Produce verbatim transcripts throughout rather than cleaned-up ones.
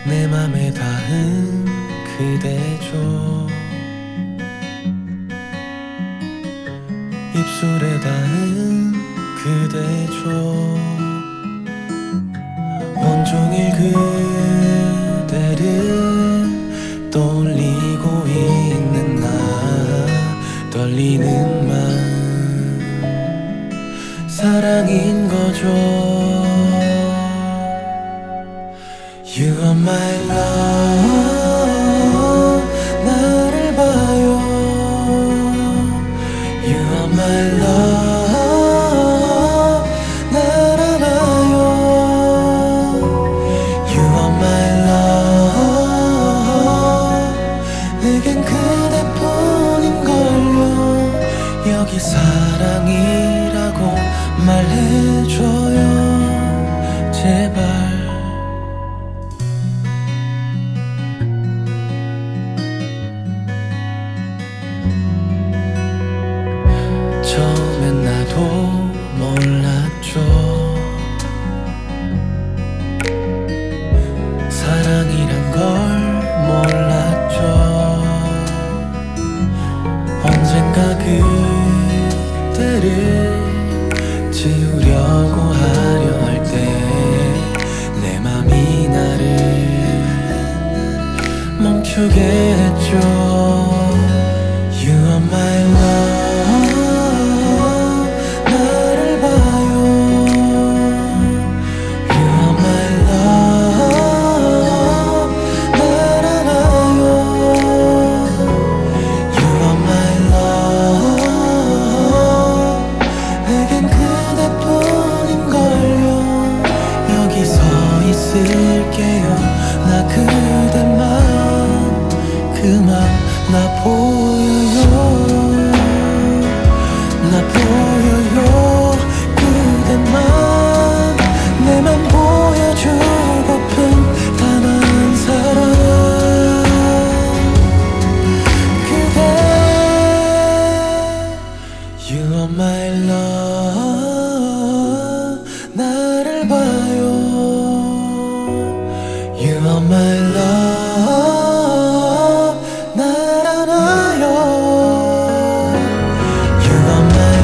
내 맘에 닿은 그대죠. 입술에 닿은 그대죠. 온종일 그대를 떠올리고 있는 나, 떨리는 맘 사랑인 거죠. You are my love, 나를 봐요. You are my love, 날 알아요. You are my love, 내겐 그대뿐인걸요. 여기 사랑이라고 말해줘요, 제발. 처음엔 나도 몰랐죠. 사랑이란 걸 몰랐죠. 언젠가 그대를 지우려고 하려 할 때 내 맘이 나를 멈추게 했죠. You are my love, 나를 봐요. You are my love, 날 알아요. You are my love, 내겐 그대뿐인걸요. 여기 서 있을게요. 나 그대만, 그 맘 나 보여요. 나 보여요. 그대만, 내만 보여주고픈 단 한 사람, 그대. You are my love, 나를 봐요. You are my love, 날 알아요. You are my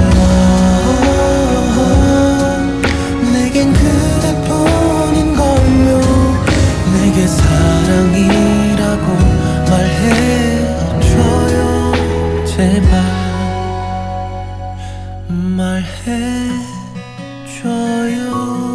love, 내겐 그대뿐인걸요. 내게 사랑이라고 말해줘요, 제발. 말해줘요.